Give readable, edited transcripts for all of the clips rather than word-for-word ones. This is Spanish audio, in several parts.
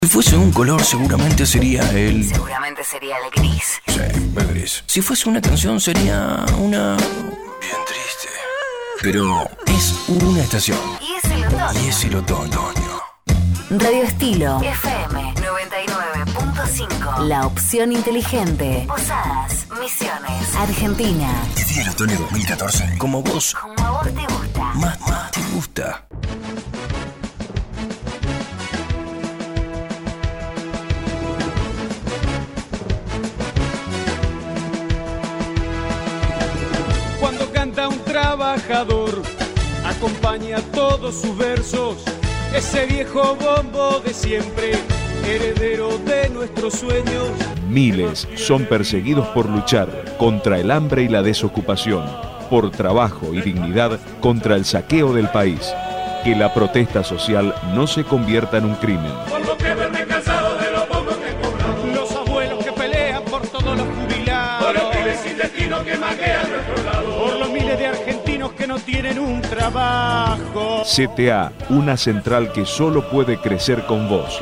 Si fuese un color, seguramente sería el... Seguramente sería el gris. Sí, el gris. Si fuese una canción, sería una... bien triste. Pero es una estación. Y es el otoño. Y es el otoño. Radio Estilo FM 99.5. La opción inteligente. Posadas, Misiones, Argentina. ¿Qué día el otoño 2014? Como vos. Como a vos te gusta. Más te gusta. Cuando canta un trabajador, acompaña todos sus versos, ese viejo bombo de siempre, heredero de nuestros sueños. Miles son perseguidos por luchar contra el hambre y la desocupación, por trabajo y dignidad contra el saqueo del país. Que la protesta social no se convierta en un crimen. Por lo que verme cansado de lo poco que cobramos. Los abuelos que pelean por todos los jubilados. Por los pibes sin destino que maquean nuestro lado. Por los miles de argentinos que no tienen un trabajo. CTA, una central que solo puede crecer con vos.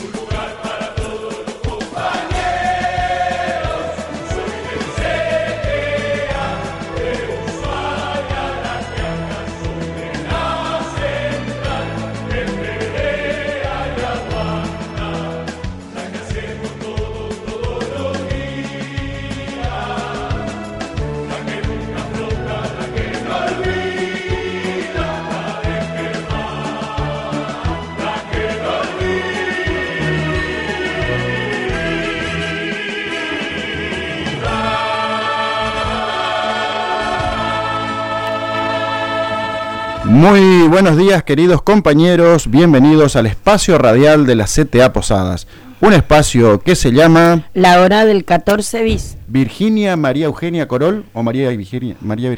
Muy buenos días, queridos compañeros, bienvenidos al espacio radial de la CTA Posadas, un espacio que se llama... La hora del 14 bis. Virginia María Eugenia Corol, o María Virginia.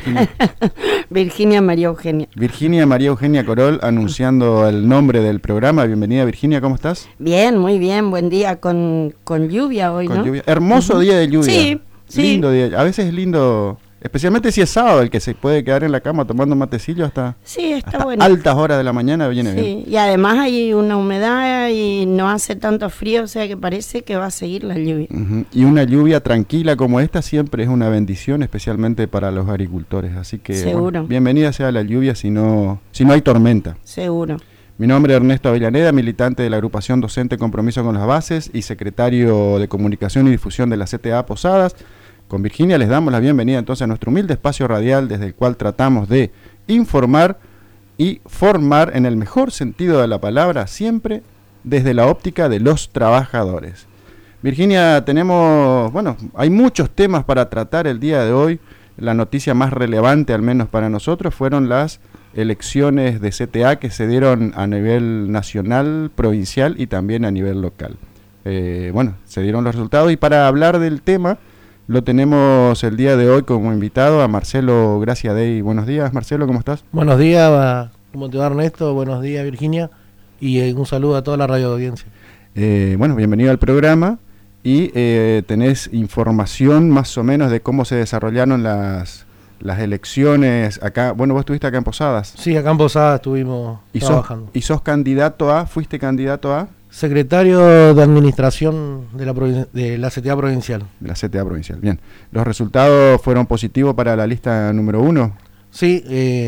Virginia María Eugenia. Virginia María Eugenia Corol, anunciando el nombre del programa. Bienvenida, Virginia, ¿cómo estás? Bien, muy bien, buen día, con lluvia hoy, Con ¿no? lluvia. Hermoso día de lluvia. Sí, sí. Lindo día, a veces es lindo... Especialmente si es sábado, el que se puede quedar en la cama tomando matecillo hasta, Sí, está hasta bueno. altas horas de la mañana viene bien. Sí, y además hay una humedad y no hace tanto frío, o sea que parece que va a seguir la lluvia. Uh-huh. Y una lluvia tranquila como esta siempre es una bendición, especialmente para los agricultores. Así que Seguro. Bueno, bienvenida sea la lluvia si no hay tormenta. Seguro. Mi nombre es Ernesto Avellaneda, militante de la agrupación docente Compromiso con las Bases y secretario de Comunicación y Difusión de la CTA Posadas. Con Virginia les damos la bienvenida entonces a nuestro humilde espacio radial desde el cual tratamos de informar y formar en el mejor sentido de la palabra, siempre desde la óptica de los trabajadores. Virginia, hay muchos temas para tratar el día de hoy. La noticia más relevante, al menos para nosotros, fueron las elecciones de CTA que se dieron a nivel nacional, provincial y también a nivel local. Se dieron los resultados y para hablar del tema lo tenemos el día de hoy como invitado a Marcelo Graciadei. Buenos días, Marcelo, ¿cómo estás? Buenos días, ¿cómo te va, Ernesto? Buenos días, Virginia, y un saludo a toda la radio audiencia. Bienvenido al programa y tenés información más o menos de cómo se desarrollaron las elecciones acá. Bueno, vos estuviste acá en Posadas. Sí, acá en Posadas estuvimos trabajando. ¿Fuiste candidato a? Secretario de Administración de la CTA Provincial. De la CTA Provincial, bien. ¿Los resultados fueron positivos para la lista número 1? Sí,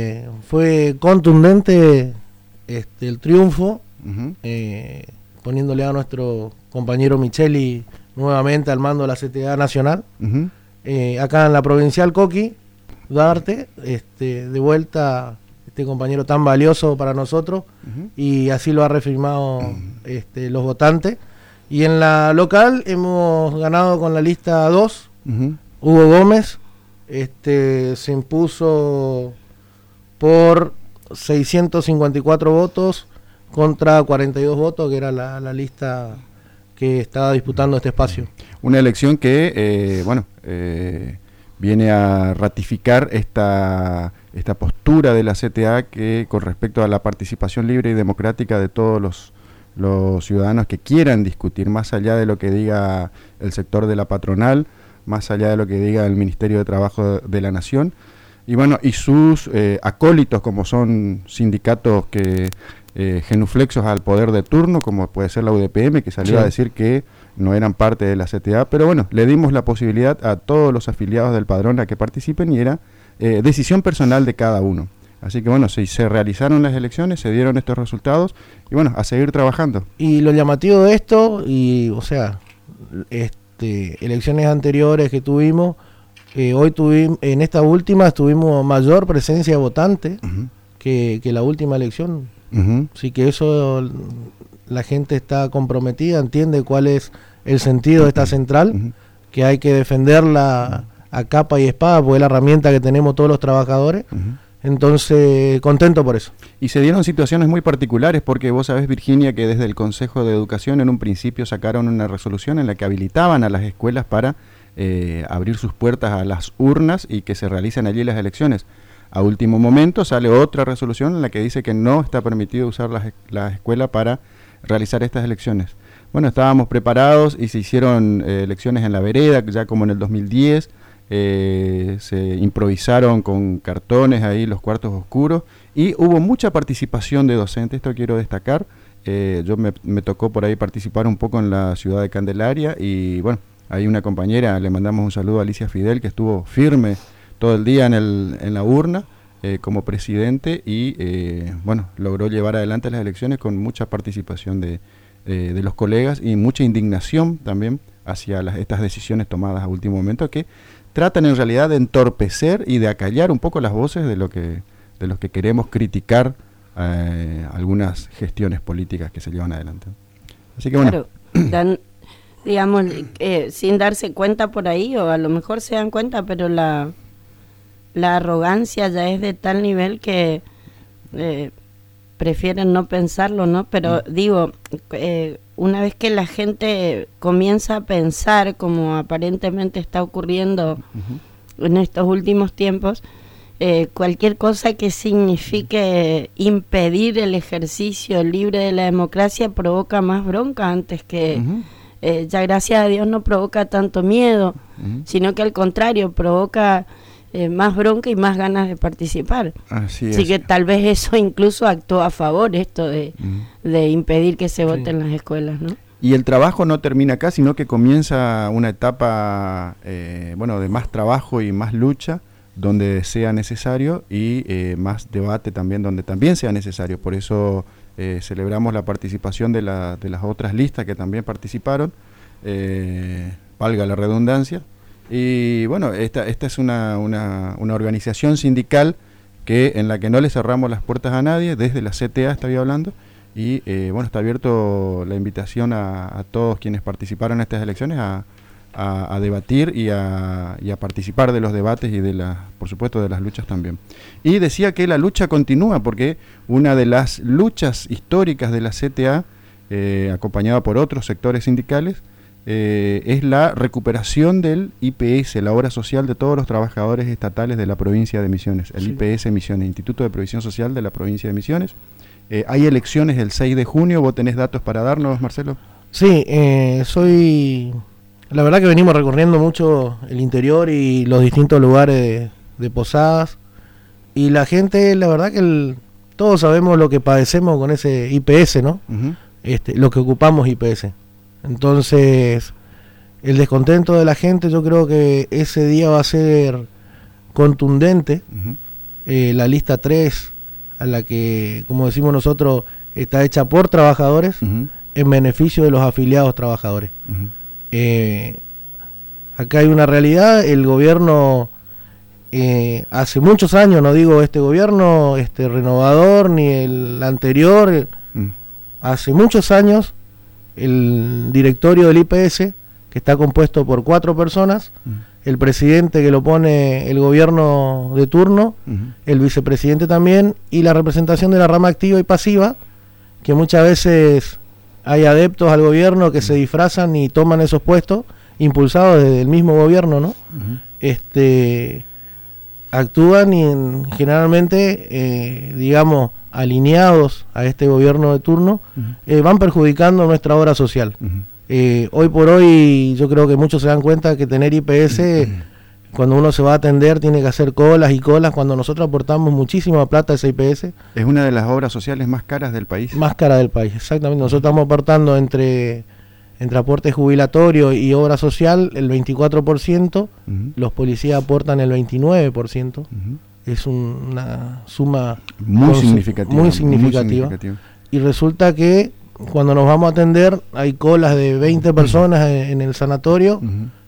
fue contundente el triunfo, Uh-huh. poniéndole a nuestro compañero Micheli nuevamente al mando de la CTA Nacional. Uh-huh. Acá en la Provincial Coqui, Duarte, de vuelta... este compañero tan valioso para nosotros, uh-huh. Y así lo ha reafirmado los votantes. Y en la local hemos ganado con la lista 2, uh-huh. Hugo Gómez se impuso por 654 votos contra 42 votos, que era la lista que estaba disputando este espacio. Una elección que, viene a ratificar esta postura de la CTA que con respecto a la participación libre y democrática de todos los ciudadanos que quieran discutir, más allá de lo que diga el sector de la patronal, más allá de lo que diga el Ministerio de Trabajo de la Nación, y sus acólitos, como son sindicatos que genuflexos al poder de turno, como puede ser la UDPM, que salió a decir que no eran parte de la CTA, pero bueno, le dimos la posibilidad a todos los afiliados del padrón a que participen y era decisión personal de cada uno. Así que bueno, se realizaron las elecciones, se dieron estos resultados y bueno, a seguir trabajando. Y lo llamativo de esto, y o sea, elecciones anteriores que tuvimos, hoy en esta última tuvimos mayor presencia votante que la última elección. Así que eso, la gente está comprometida, entiende cuál es el sentido de esta central, que hay que defenderla a capa y espada, porque es la herramienta que tenemos todos los trabajadores. Entonces, contento por eso. Y se dieron situaciones muy particulares, porque vos sabés, Virginia, que desde el Consejo de Educación en un principio sacaron una resolución en la que habilitaban a las escuelas para abrir sus puertas a las urnas y que se realicen allí las elecciones. A último momento sale otra resolución en la que dice que no está permitido usar la escuela para realizar estas elecciones. Bueno, estábamos preparados y se hicieron elecciones en la vereda, ya como en el 2010, se improvisaron con cartones ahí los cuartos oscuros y hubo mucha participación de docentes, esto quiero destacar. Yo me tocó por ahí participar un poco en la ciudad de Candelaria y bueno, hay una compañera, le mandamos un saludo a Alicia Fidel, que estuvo firme todo el día en la urna como presidente y bueno, logró llevar adelante las elecciones con mucha participación de los colegas y mucha indignación también hacia estas decisiones tomadas a último momento, que tratan en realidad de entorpecer y de acallar un poco las voces de los que queremos criticar algunas gestiones políticas que se llevan adelante. Así que bueno. Claro, digamos, sin darse cuenta por ahí, o a lo mejor se dan cuenta, pero la arrogancia ya es de tal nivel que prefieren no pensarlo, ¿no? Pero digo, una vez que la gente comienza a pensar, como aparentemente está ocurriendo en estos últimos tiempos, cualquier cosa que signifique impedir el ejercicio libre de la democracia provoca más bronca antes que... ya gracias a Dios no provoca tanto miedo, sino que al contrario provoca más bronca y más ganas de participar. Así que tal vez eso incluso actuó a favor, esto de impedir que se vote en las escuelas, ¿no? Y el trabajo no termina acá, sino que comienza una etapa bueno, de más trabajo y más lucha donde sea necesario y más debate también donde también sea necesario. Por eso celebramos la participación de las otras listas que también participaron, valga la redundancia. Y bueno, esta es una organización sindical en la que no le cerramos las puertas a nadie, desde la CTA estoy hablando, y bueno, está abierto la invitación a todos quienes participaron en estas elecciones a debatir y a participar de los debates y por supuesto de las luchas también. Y decía que la lucha continúa, porque una de las luchas históricas de la CTA, acompañada por otros sectores sindicales, es la recuperación del IPS, la obra social de todos los trabajadores estatales de la provincia de Misiones, el IPS Misiones, Instituto de Previsión Social de la provincia de Misiones. Hay elecciones el 6 de junio, ¿vos tenés datos para darnos, Marcelo? Sí, la verdad que venimos recorriendo mucho el interior y los distintos lugares de Posadas, y la gente, la verdad que todos sabemos lo que padecemos con ese IPS, ¿no? Lo que ocupamos IPS. Entonces, el descontento de la gente, yo creo que ese día va a ser contundente. La lista 3, a la que, como decimos nosotros, está hecha por trabajadores en beneficio de los afiliados trabajadores. Acá hay una realidad, el gobierno hace muchos años, no digo este gobierno renovador ni el anterior, hace muchos años el directorio del IPS, que está compuesto por 4 personas, el presidente que lo pone el gobierno de turno, el vicepresidente también, y la representación de la rama activa y pasiva, que muchas veces hay adeptos al gobierno que se disfrazan y toman esos puestos, impulsados desde el mismo gobierno, ¿no? Actúan y generalmente, digamos, alineados a este gobierno de turno, van perjudicando nuestra obra social. Hoy por hoy yo creo que muchos se dan cuenta que tener IPS cuando uno se va a atender tiene que hacer colas y colas, cuando nosotros aportamos muchísima plata a esa IPS. Es una de las obras sociales más caras del país. Más cara del país, exactamente. Nosotros estamos aportando entre aporte jubilatorio y obra social el 24%, los policías aportan el 29%. Es una suma muy significativa. Y resulta que cuando nos vamos a atender hay colas de 20 personas en el sanatorio,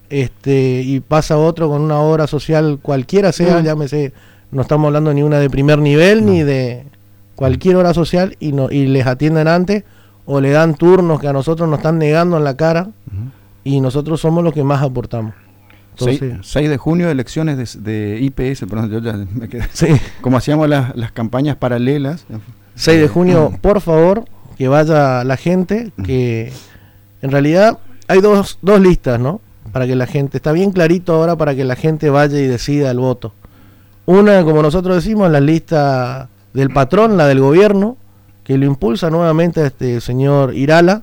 y pasa otro con una obra social cualquiera sea, llámese, no estamos hablando ni una de primer nivel ni de cualquier obra social, y les atienden antes o le dan turnos que a nosotros nos están negando en la cara, y nosotros somos los que más aportamos. Entonces, 6 de junio, elecciones de IPS, perdón, yo ya me quedé. Sí. Como hacíamos las campañas paralelas. 6 de junio, por favor, que vaya la gente, que en realidad hay dos listas, ¿no? Para que la gente, está bien clarito ahora para que la gente vaya y decida el voto. Una, como nosotros decimos, la lista del patrón, la del gobierno, que lo impulsa nuevamente a este señor Irala,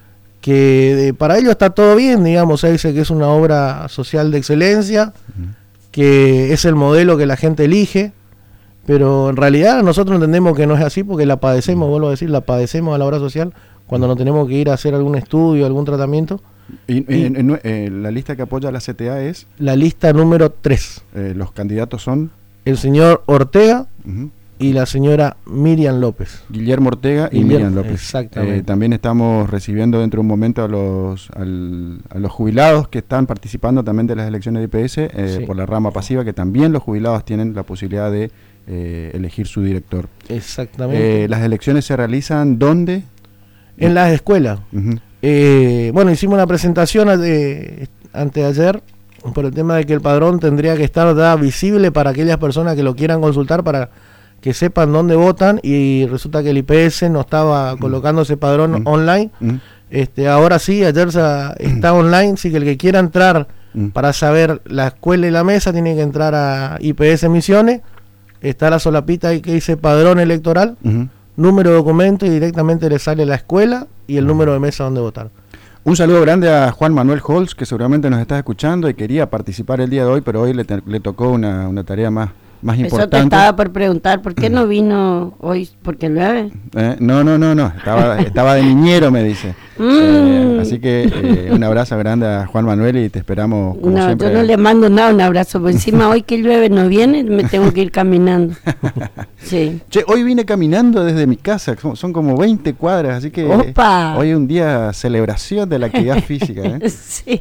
que para ello está todo bien, digamos, él dice que es una obra social de excelencia, que es el modelo que la gente elige, pero en realidad nosotros entendemos que no es así, porque la padecemos, vuelvo a decir, la padecemos a la obra social cuando nos tenemos que ir a hacer algún estudio, algún tratamiento. Y la lista que apoya la CTA es... La lista número 3. Los candidatos son... El señor Ortega y la señora Miriam López. Guillermo Ortega y Miriam López. Exactamente. También estamos recibiendo dentro de un momento a los jubilados que están participando también de las elecciones de IPS por la rama pasiva, que también los jubilados tienen la posibilidad de elegir su director. Exactamente. ¿Las elecciones se realizan dónde? En las escuelas. Bueno, hicimos una presentación anteayer por el tema de que el padrón tendría que estar visible para aquellas personas que lo quieran consultar, para que sepan dónde votan, y resulta que el IPS no estaba colocando ese padrón online. Ahora sí, ayer está online, sí, que el que quiera entrar para saber la escuela y la mesa tiene que entrar a IPS Misiones, está la solapita ahí que dice padrón electoral, número de documento, y directamente le sale la escuela y el número de mesa donde votar. Un saludo grande a Juan Manuel Holz, que seguramente nos está escuchando y quería participar el día de hoy, pero hoy le tocó una tarea más importante. Eso te estaba por preguntar, ¿por qué no vino hoy? ¿Porque llueve? No, estaba de niñero, me dice. Así que un abrazo grande a Juan Manuel y te esperamos como siempre. Yo no le mando nada, un abrazo, por encima hoy que llueve no viene, me tengo que ir caminando. Sí. Che, hoy vine caminando desde mi casa, son como 20 cuadras, así que ¡opa! Hoy es un día celebración de la actividad física, Sí.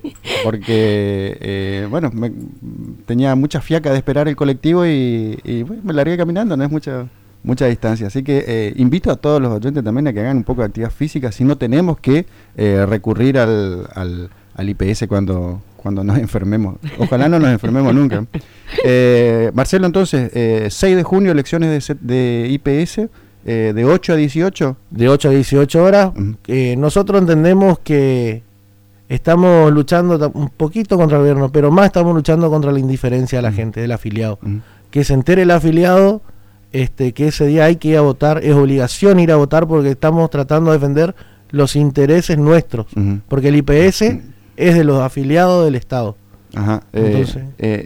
Porque, tenía mucha fiaca de esperar el colectivo y bueno, me largué caminando, no es mucha distancia, así que invito a todos los oyentes también a que hagan un poco de actividad física, si no tenemos que recurrir al IPS cuando nos enfermemos. Ojalá no nos enfermemos nunca. Marcelo, entonces, 6 de junio, elecciones de IPS, de 8 a 18. De 8 a 18 horas. Nosotros entendemos que estamos luchando un poquito contra el gobierno, pero más estamos luchando contra la indiferencia de la gente, del afiliado. Que se entere el afiliado que ese día hay que ir a votar, es obligación ir a votar, porque estamos tratando de defender los intereses nuestros, porque el IPS es de los afiliados del Estado. Ajá. Entonces,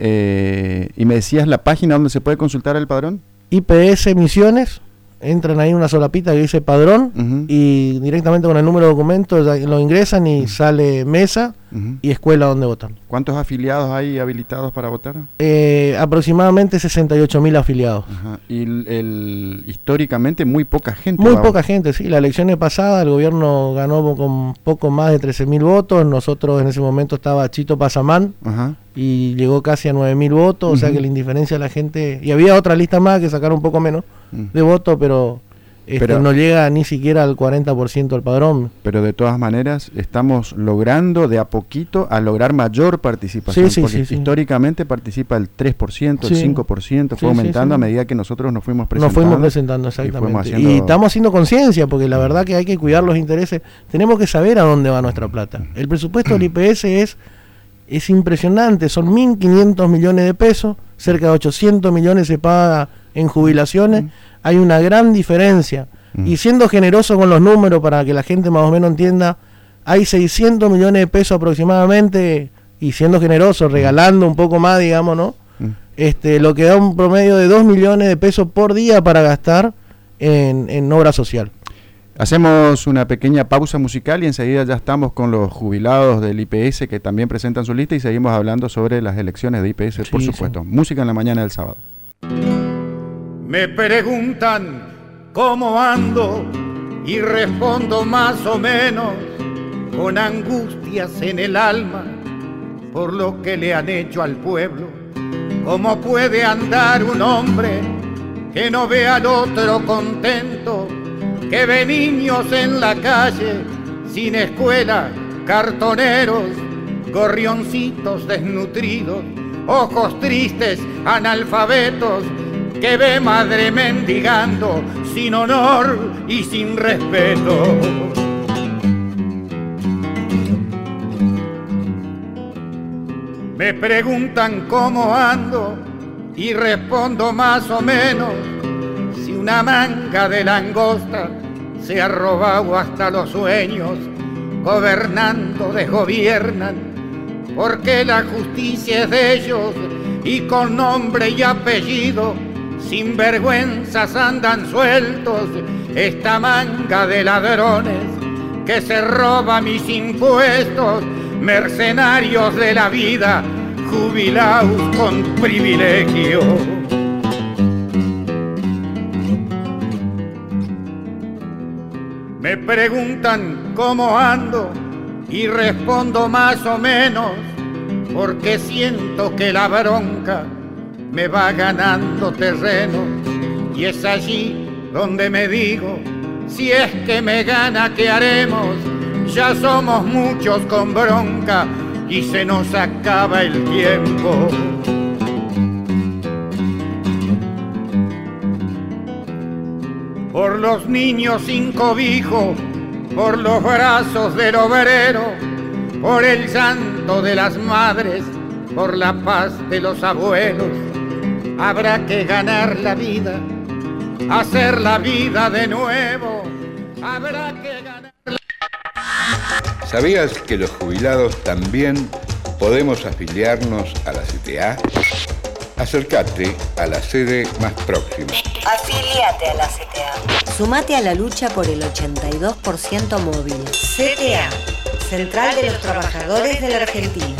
y me decías la página donde se puede consultar el padrón. IPS Misiones, entran ahí una solapita que dice padrón, y directamente con el número de documento lo ingresan y sale mesa y escuela donde votan. ¿Cuántos afiliados hay habilitados para votar? Aproximadamente 68.000 afiliados. Ajá. Y históricamente muy poca gente. Muy poca gente, sí. La elección pasada el gobierno ganó con poco más de 13.000 votos. Nosotros en ese momento estaba Chito Pasamán y llegó casi a 9.000 votos. O sea que la indiferencia de la gente... Y había otra lista más que sacaron un poco menos de votos, pero no llega ni siquiera al 40% del padrón. Pero de todas maneras estamos logrando de a poquito a lograr mayor participación, porque históricamente participa el 3%, el 5%, fue aumentando a medida que nosotros nos fuimos presentando. Exactamente. Y estamos haciendo conciencia, porque la verdad que hay que cuidar los intereses. Tenemos que saber a dónde va nuestra plata. El presupuesto del IPS es impresionante, son 1.500 millones de pesos, cerca de 800 millones se paga en jubilaciones. Hay una gran diferencia, y siendo generoso con los números para que la gente más o menos entienda, hay 600 millones de pesos aproximadamente y siendo generoso, regalando un poco más, digamos, ¿no? Lo que da un promedio de 2 millones de pesos por día para gastar en obra social. Hacemos una pequeña pausa musical y enseguida ya estamos con los jubilados del IPS que también presentan su lista y seguimos hablando sobre las elecciones de IPS, por supuesto. Sí. Música en la mañana del sábado. Me preguntan cómo ando y respondo más o menos con angustias en el alma por lo que le han hecho al pueblo. ¿Cómo puede andar un hombre que no ve al otro contento, que ve niños en la calle sin escuela, cartoneros, gorrioncitos desnutridos, ojos tristes, analfabetos, que ve madre mendigando sin honor y sin respeto? Me preguntan cómo ando y respondo más o menos. Si una manga de langosta se ha robado hasta los sueños, gobernando desgobiernan, porque la justicia es de ellos y con nombre y apellido, sin vergüenzas andan sueltos esta manga de ladrones que se roba mis impuestos, mercenarios de la vida, jubilados con privilegio. Me preguntan cómo ando y respondo más o menos, porque siento que la bronca me va ganando terreno, y es allí donde me digo, si es que me gana, ¿qué haremos? Ya somos muchos con bronca y se nos acaba el tiempo. Por los niños sin cobijo, por los brazos del obrero, por el llanto de las madres, por la paz de los abuelos, habrá que ganar la vida, hacer la vida de nuevo, habrá que ganar la... ¿Sabías que los jubilados también podemos afiliarnos a la CTA? Acércate a la sede más próxima. Afíliate a la CTA. Sumate a la lucha por el 82% móvil. CTA, Central de los Trabajadores de la Argentina.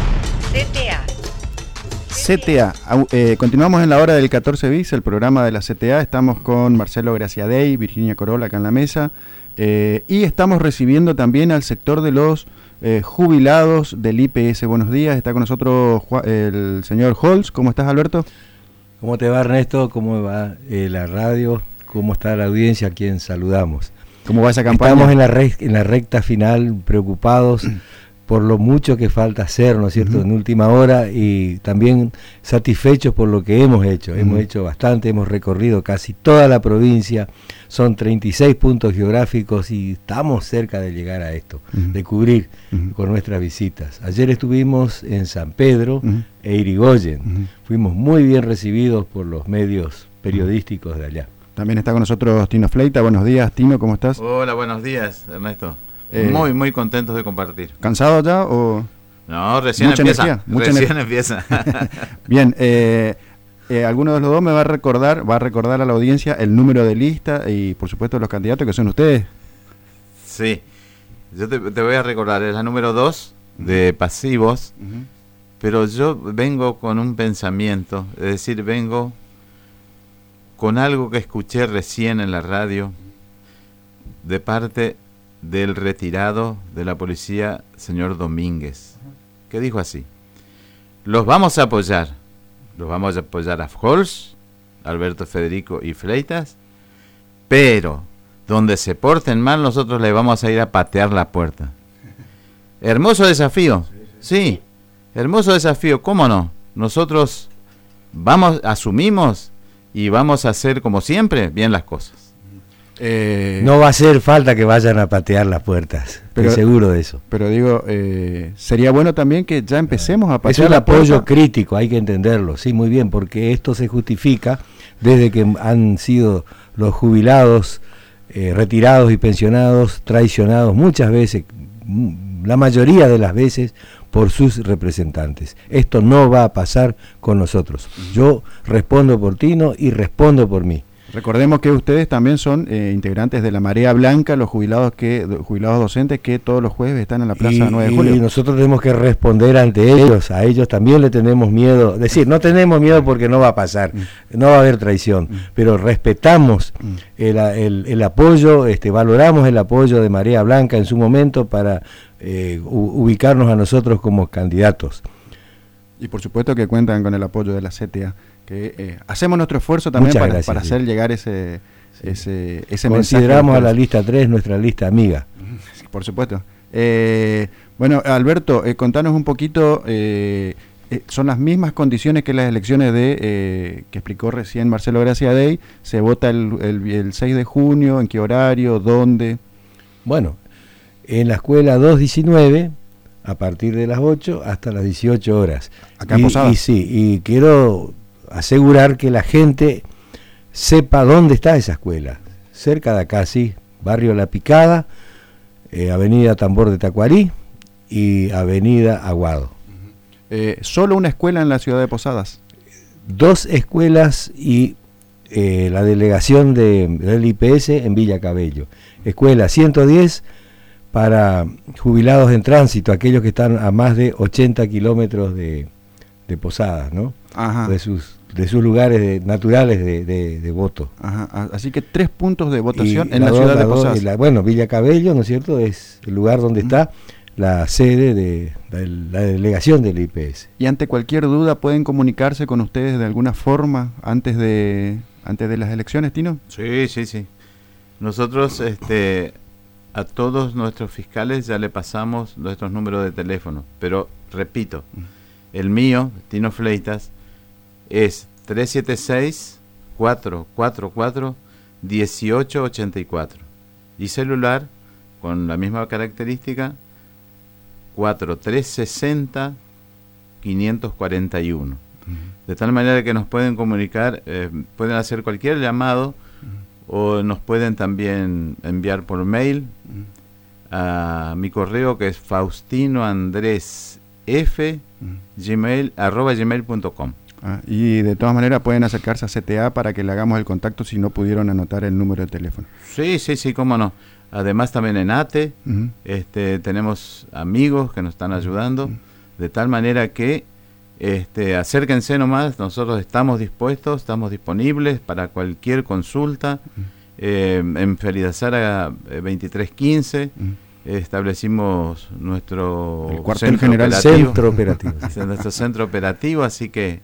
CTA. Continuamos en la hora del 14 bis, el programa de la CTA. Estamos con Marcelo Graciadei, Virginia Corolla acá en la mesa. Y estamos recibiendo también al sector de los jubilados del IPS. Buenos días, está con nosotros el señor Holz. ¿Cómo estás, Alberto? ¿Cómo te va, Ernesto? ¿Cómo va la radio? ¿Cómo está la audiencia a quien saludamos? ¿Cómo va esa campaña? Estamos en la recta final, preocupados por lo mucho que falta hacer, ¿no es cierto?, en última hora, y también satisfechos por lo que hemos hecho. Hemos hecho bastante, hemos recorrido casi toda la provincia, son 36 puntos geográficos y estamos cerca de llegar a esto, de cubrir con nuestras visitas. Ayer estuvimos en San Pedro e Irigoyen, fuimos muy bien recibidos por los medios periodísticos de allá. También está con nosotros Tino Fleita. Buenos días, Tino, ¿cómo estás? Hola, buenos días, Ernesto. Muy contentos de compartir. ¿Cansado ya o...? No, recién empieza. Recién empieza. Bien, alguno de los dos me va a recordar a la audiencia el número de lista y por supuesto los candidatos que son ustedes. Sí, yo te voy a recordar, es la número 2 de pasivos, pero yo vengo con un pensamiento, es decir, vengo con algo que escuché recién en la radio de parte del retirado de la policía, señor Domínguez, que dijo así: los vamos a apoyar a Holz, Alberto Federico y Fleitas, pero donde se porten mal nosotros le vamos a ir a patear la puerta. Hermoso desafío, sí, hermoso desafío, ¿cómo no? Nosotros asumimos y vamos a hacer como siempre bien las cosas. No va a hacer falta que vayan a patear las puertas, estoy seguro de eso. Pero digo, sería bueno también que ya empecemos a patear. Es un apoyo crítico, hay que entenderlo, sí, muy bien, porque esto se justifica desde que han sido los jubilados, retirados y pensionados traicionados muchas veces, la mayoría de las veces por sus representantes. Esto no va a pasar con nosotros. Yo respondo por Tino y respondo por mí. Recordemos que ustedes también son integrantes de la Marea Blanca, los jubilados docentes que todos los jueves están en la Plaza 9 de Julio. Y nosotros tenemos que responder ante ellos, a ellos también le tenemos miedo, es decir, no tenemos miedo porque no va a pasar, no va a haber traición, pero respetamos el apoyo, valoramos el apoyo de Marea Blanca en su momento para ubicarnos a nosotros como candidatos. Y por supuesto que cuentan con el apoyo de la CTA, que hacemos nuestro esfuerzo también para hacer llegar ese mensaje. Consideramos a la lista 3 nuestra lista amiga. Por supuesto. Bueno, Alberto, contanos un poquito, son las mismas condiciones que las elecciones que explicó recién Marcelo Graciadei. Se vota el 6 de junio, ¿en qué horario? ¿Dónde? Bueno, en la escuela 219, a partir de las 8 hasta las 18 horas. Acá en Posadas. Y quiero asegurar que la gente sepa dónde está esa escuela. Cerca de acá, sí, barrio La Picada, avenida Tambor de Tacuarí y avenida Aguado. ¿Solo una escuela en la ciudad de Posadas? 2 escuelas y la delegación del IPS en Villa Cabello. Escuela 110 para jubilados en tránsito, aquellos que están a más de 80 kilómetros de Posadas, ¿no? Ajá. De sus lugares naturales de voto. Ajá. Así que 3 puntos de votación en la ciudad de Posadas. Bueno, Villa Cabello, ¿no es cierto?, es el lugar donde está la sede de la delegación del IPS. Y ante cualquier duda, ¿pueden comunicarse con ustedes de alguna forma antes de las elecciones, Tino? Sí. Nosotros a todos nuestros fiscales ya le pasamos nuestros números de teléfono, pero repito, el mío, Tino Fleitas, es 376-444-1884 y celular con la misma característica 4360-541. De tal manera que nos pueden comunicar, pueden hacer cualquier llamado o nos pueden también enviar por mail a mi correo, que es faustinoandresf@gmail.com. Y de todas maneras pueden acercarse a CTA para que le hagamos el contacto si no pudieron anotar el número de teléfono. Sí, cómo no. Además también en ATE tenemos amigos que nos están ayudando, de tal manera que acérquense nomás, nosotros estamos dispuestos, estamos disponibles para cualquier consulta. En Feridazara 2315 establecimos nuestro cuartel general centro operativo. Nuestro centro operativo, así que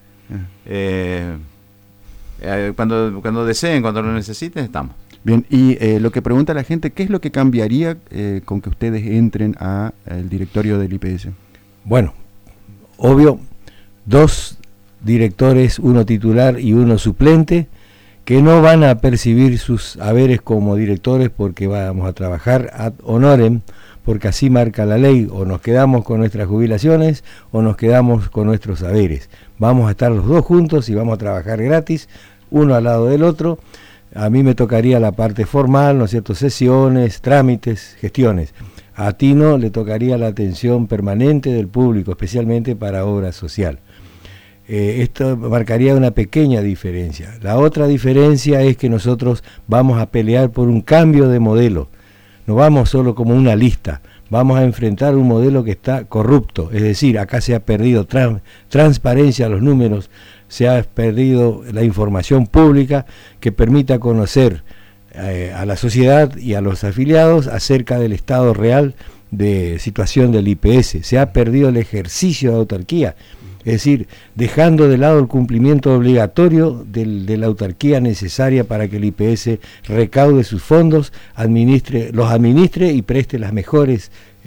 cuando deseen, cuando lo necesiten, estamos. Bien, y lo que pregunta la gente, ¿qué es lo que cambiaría con que ustedes entren al directorio del IPS? Bueno, obvio, 2 directores, uno titular y uno suplente, que no van a percibir sus haberes como directores porque vamos a trabajar ad honorem, porque así marca la ley, o nos quedamos con nuestras jubilaciones o nos quedamos con nuestros saberes. Vamos a estar los 2 juntos y vamos a trabajar gratis, uno al lado del otro. A mí me tocaría la parte formal, ¿no es cierto?, sesiones, trámites, gestiones. A Tino le tocaría la atención permanente del público, especialmente para obra social. Esto marcaría una pequeña diferencia. La otra diferencia es que nosotros vamos a pelear por un cambio de modelo. No vamos solo como una lista, vamos a enfrentar un modelo que está corrupto. Es decir, acá se ha perdido transparencia a los números, se ha perdido la información pública que permita conocer a la sociedad y a los afiliados acerca del estado real de situación del IPS. Se ha perdido el ejercicio de autarquía, es decir, dejando de lado el cumplimiento obligatorio de la autarquía necesaria para que el IPS recaude sus fondos, los administre y preste los mejores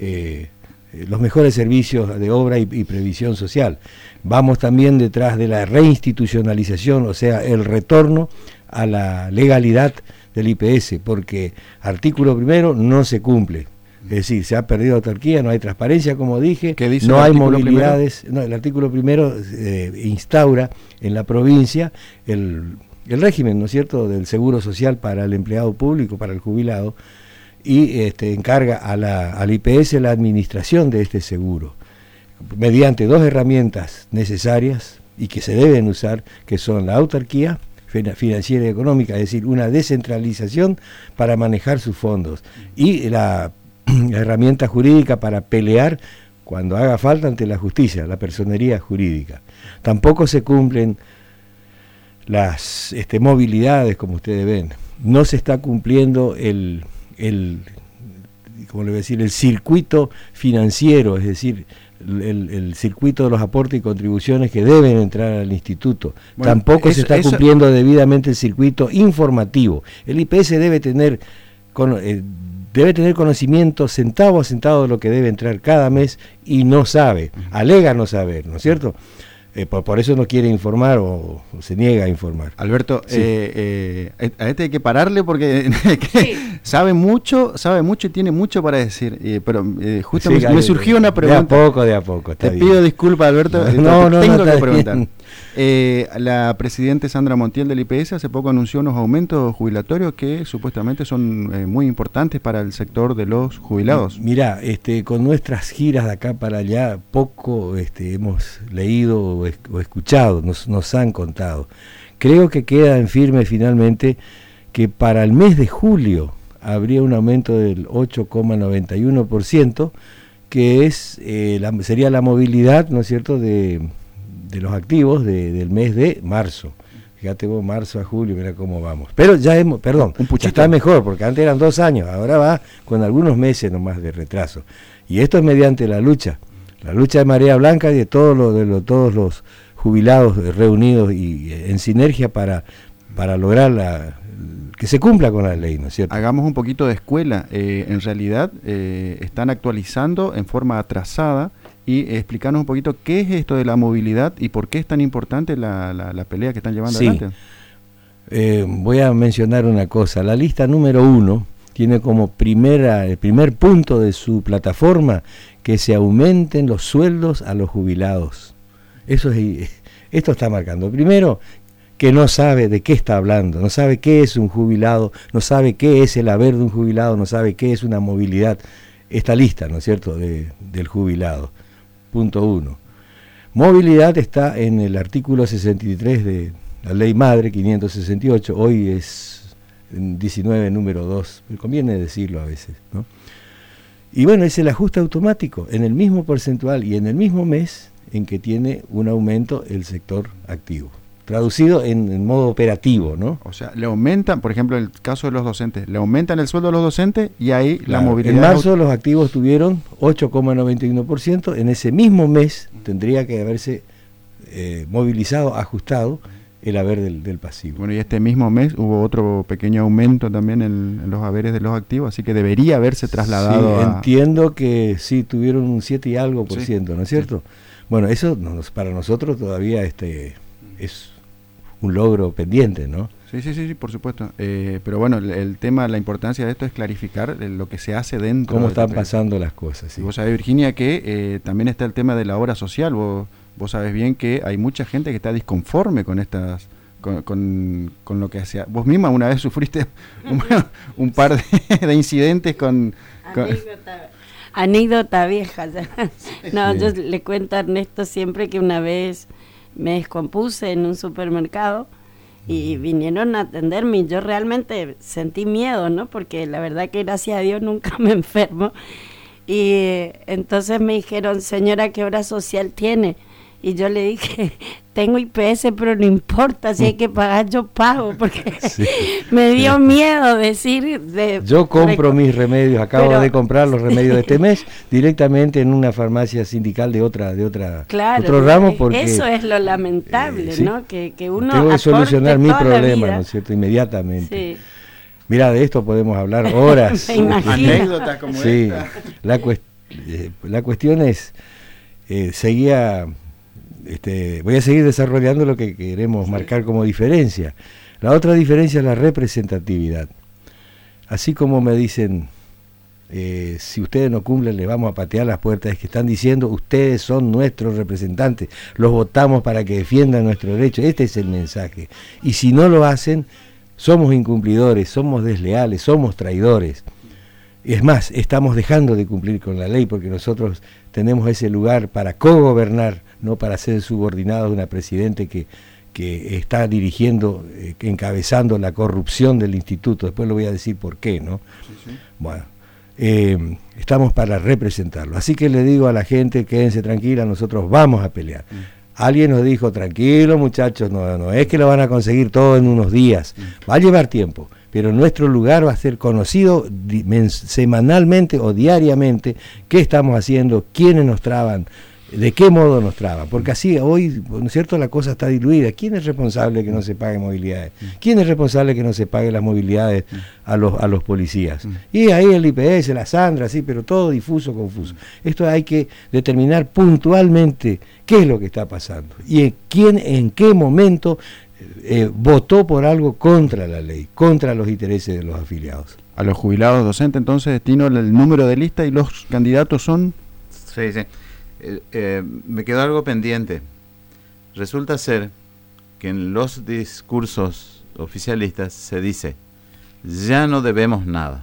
servicios de obra y previsión social. Vamos también detrás de la reinstitucionalización, o sea, el retorno a la legalidad del IPS, porque artículo 1 no se cumple. Es decir, se ha perdido autarquía, no hay transparencia, como dije, no hay movilidades. No, el artículo 1 instaura en la provincia el régimen, ¿no es cierto?, del seguro social para el empleado público, para el jubilado, y encarga al IPS la administración de este seguro, mediante 2 herramientas necesarias y que se deben usar, que son la autarquía financiera y económica, es decir, una descentralización para manejar sus fondos, y la herramienta jurídica para pelear cuando haga falta ante la justicia, la personería jurídica. Tampoco se cumplen las movilidades, como ustedes ven. No se está cumpliendo el circuito financiero, es decir, el circuito de los aportes y contribuciones que deben entrar al instituto. Bueno, tampoco se está cumpliendo debidamente el circuito informativo. El IPS debe tener conocimiento centavo a centavo de lo que debe entrar cada mes y no sabe, alega no saber, ¿no es cierto? Por eso no quiere informar o se niega a informar. Alberto, sí. A este hay que pararle porque sabe mucho y tiene mucho para decir, pero justo me surgió una pregunta. De a poco. Te pido disculpas, Alberto, tengo que preguntar. La presidenta Sandra Montiel del IPS hace poco anunció unos aumentos jubilatorios que supuestamente son muy importantes para el sector de los jubilados. Mirá, con nuestras giras de acá para allá, poco hemos leído o escuchado, nos han contado. Creo que queda en firme finalmente que para el mes de julio habría un aumento del 8,91%, que sería la movilidad, ¿no es cierto?, de los activos del mes de marzo. Fíjate vos, marzo a julio, mira cómo vamos. Pero ya está mejor, porque antes eran 2 años, ahora va con algunos meses nomás de retraso. Y esto es mediante la lucha de Marea Blanca y de todos los jubilados reunidos y en sinergia para lograr que se cumpla con la ley, ¿no es cierto? Hagamos un poquito de escuela. En realidad están actualizando en forma atrasada, y explicarnos un poquito qué es esto de la movilidad y por qué es tan importante la pelea que están llevando adelante. Voy a mencionar una cosa. La lista número 1 tiene como el primer punto de su plataforma que se aumenten los sueldos a los jubilados. Esto está marcando. Primero, que no sabe de qué está hablando, no sabe qué es un jubilado, no sabe qué es el haber de un jubilado, no sabe qué es una movilidad. Esta lista, ¿no es cierto?, del jubilado. Punto 1. Movilidad está en el artículo 63 de la Ley Madre 568, hoy es 19 número 2, me conviene decirlo a veces, ¿no? Y bueno, es el ajuste automático en el mismo porcentual y en el mismo mes en que tiene un aumento el sector activo. Traducido en modo operativo, ¿no? O sea, le aumentan, por ejemplo, el caso de los docentes, le aumentan el sueldo a los docentes y ahí la movilidad... En marzo los activos tuvieron 8,91%, en ese mismo mes tendría que haberse movilizado, ajustado el haber del pasivo. Bueno, y este mismo mes hubo otro pequeño aumento también en los haberes de los activos, así que debería haberse trasladado entiendo que sí, tuvieron un 7 y algo por ciento, ¿no es cierto? Sí. Bueno, eso para nosotros todavía es un logro pendiente, ¿no? Sí, por supuesto. Pero bueno, el tema, la importancia de esto es clarificar lo que se hace dentro. Cómo están pasando las cosas. Sí. Vos sabés, Virginia, que también está el tema de la obra social. Vos sabés bien que hay mucha gente que está disconforme con estas, con lo que hacía. Vos misma una vez sufriste un par de incidentes con anécdota vieja. No, yo le cuento a Ernesto siempre que una vez me descompuse en un supermercado y vinieron a atenderme y yo realmente sentí miedo, ¿no? Porque la verdad que gracias a Dios nunca me enfermo. Y entonces me dijeron, señora, ¿qué obra social tiene? Y yo le dije, tengo IPS, pero no importa, si hay que pagar, yo pago, porque me dio miedo decir... Yo compro mis remedios, acabo de comprar los remedios de este mes directamente en una farmacia sindical de otro ramo, porque... Eso es lo lamentable, ¿no? Que uno tengo que solucionar mi problema, ¿no es cierto?, inmediatamente. Sí. Mira, de esto podemos hablar horas. Me imagino. Anécdotas como esta. La cuestión es, voy a seguir desarrollando lo que queremos marcar como diferencia. La otra diferencia es la representatividad. Así como me dicen, si ustedes no cumplen, les vamos a patear las puertas, es que están diciendo, ustedes son nuestros representantes, los votamos para que defiendan nuestros derechos. Este es el mensaje. Y si no lo hacen, somos incumplidores, somos desleales, somos traidores. Es más, estamos dejando de cumplir con la ley porque nosotros tenemos ese lugar para cogobernar, no para ser subordinados de una presidente que está dirigiendo, encabezando la corrupción del instituto. Después lo voy a decir por qué, ¿no? Sí, sí. Bueno, estamos para representarlo. Así que le digo a la gente, quédense tranquila, nosotros vamos a pelear. Alguien nos dijo, tranquilo muchachos, no es que lo van a conseguir todo en unos días, va a llevar tiempo, pero nuestro lugar va a ser conocido semanalmente o diariamente, qué estamos haciendo, quiénes nos traban, de qué modo nos traban, porque así hoy, ¿no es cierto?, la cosa está diluida. ¿Quién es responsable que no se paguen movilidades? ¿Quién es responsable que no se paguen las movilidades a los policías? Y ahí el IPS, la Sandra, sí, pero todo difuso, confuso. Esto hay que determinar puntualmente qué es lo que está pasando y quién en qué momento votó por algo contra la ley, contra los intereses de los afiliados. A los jubilados docentes, entonces, destino el número de lista y los candidatos son... Sí, sí. Me quedó algo pendiente. Resulta ser que en los discursos oficialistas se dice, ya no debemos nada.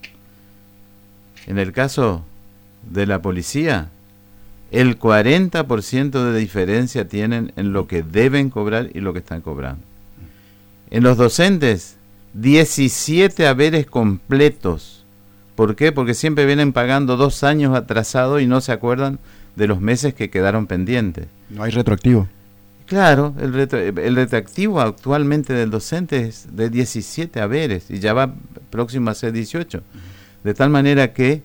En el caso de la policía, el 40% de diferencia tienen en lo que deben cobrar y lo que están cobrando. En los docentes, 17 haberes completos. ¿Por qué? Porque siempre vienen pagando 2 años atrasados y no se acuerdan de los meses que quedaron pendientes. No hay retroactivo. Claro, el retroactivo actualmente del docente es de 17 haberes y ya va próximo a ser 18. De tal manera que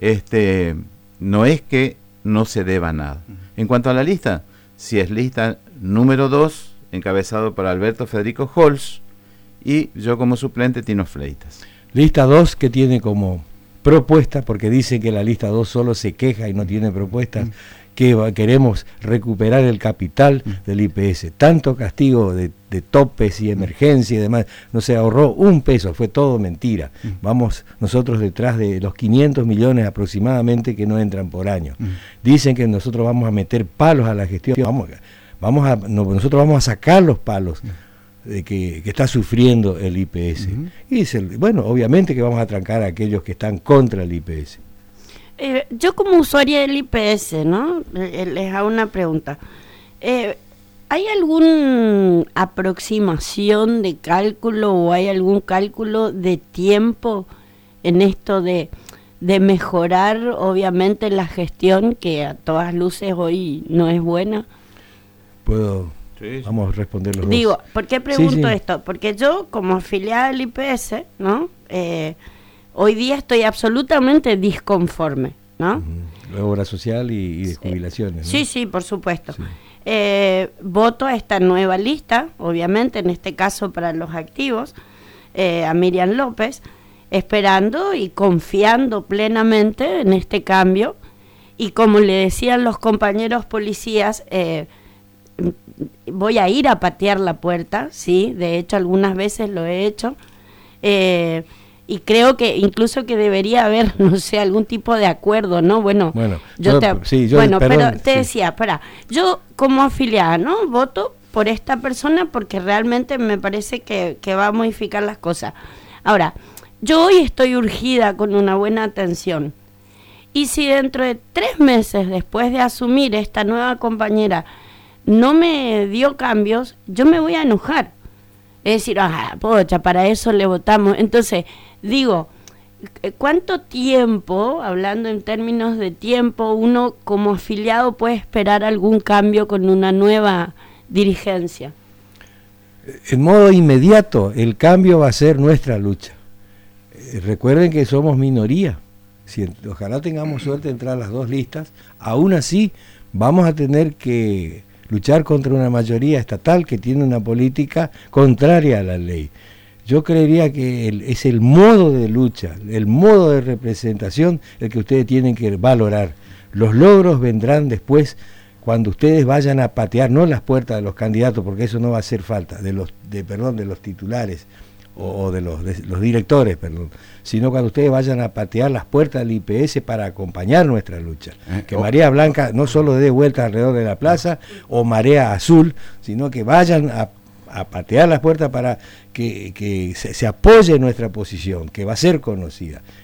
no es que no se deba nada. En cuanto a la lista, si es lista número 2, encabezado por Alberto Federico Holz, y yo como suplente Tino Fleitas. Lista 2 que tiene como propuesta, porque dicen que la lista 2 solo se queja y no tiene propuestas, que queremos recuperar el capital del IPS. Tanto castigo de topes y emergencia y demás, no se ahorró un peso, fue todo mentira. Vamos nosotros detrás de los 500 millones aproximadamente que no entran por año. Dicen que nosotros vamos a meter palos a la gestión, nosotros vamos a sacar los palos de que está sufriendo el IPS. Y bueno, obviamente que vamos a trancar a aquellos que están contra el IPS. Yo como usuaria del IPS, ¿no? Les hago una pregunta. ¿Hay alguna aproximación de cálculo o hay algún cálculo de tiempo en esto de mejorar, obviamente, la gestión, que a todas luces hoy no es buena? Vamos a responder los Digo, dos. ¿por qué pregunto esto? Porque yo, como afiliada del IPS, ¿no? Hoy día estoy absolutamente disconforme, ¿no? La obra social y de jubilaciones, ¿no? Sí, por supuesto. Sí. Voto a esta nueva lista, obviamente, en este caso para los activos, a Miriam López, esperando y confiando plenamente en este cambio. Y como le decían los compañeros policías, voy a ir a patear la puerta, sí, de hecho algunas veces lo he hecho, y creo que incluso que debería haber, no sé, algún tipo de acuerdo, ¿no? Decía, yo como afiliada, ¿no? Voto por esta persona porque realmente me parece que va a modificar las cosas. Ahora, yo hoy estoy urgida con una buena atención, y si dentro de 3 meses después de asumir esta nueva compañera no me dio cambios, yo me voy a enojar. Es decir, pocha, para eso le votamos. Entonces, digo, ¿cuánto tiempo, hablando en términos de tiempo, uno como afiliado puede esperar algún cambio con una nueva dirigencia? En modo inmediato, el cambio va a ser nuestra lucha. Recuerden que somos minoría. Ojalá tengamos suerte de entrar a las 2 listas. Aún así, vamos a tener que luchar contra una mayoría estatal que tiene una política contraria a la ley. Yo creería que es el modo de lucha, el modo de representación el que ustedes tienen que valorar. Los logros vendrán después cuando ustedes vayan a patear, no las puertas de los candidatos, porque eso no va a hacer falta, de los titulares o de los directores, sino cuando ustedes vayan a patear las puertas del IPS para acompañar nuestra lucha. Que Marea Blanca no solo dé vueltas alrededor de la plaza o Marea Azul, sino que vayan a patear las puertas para que se apoye nuestra posición, que va a ser conocida.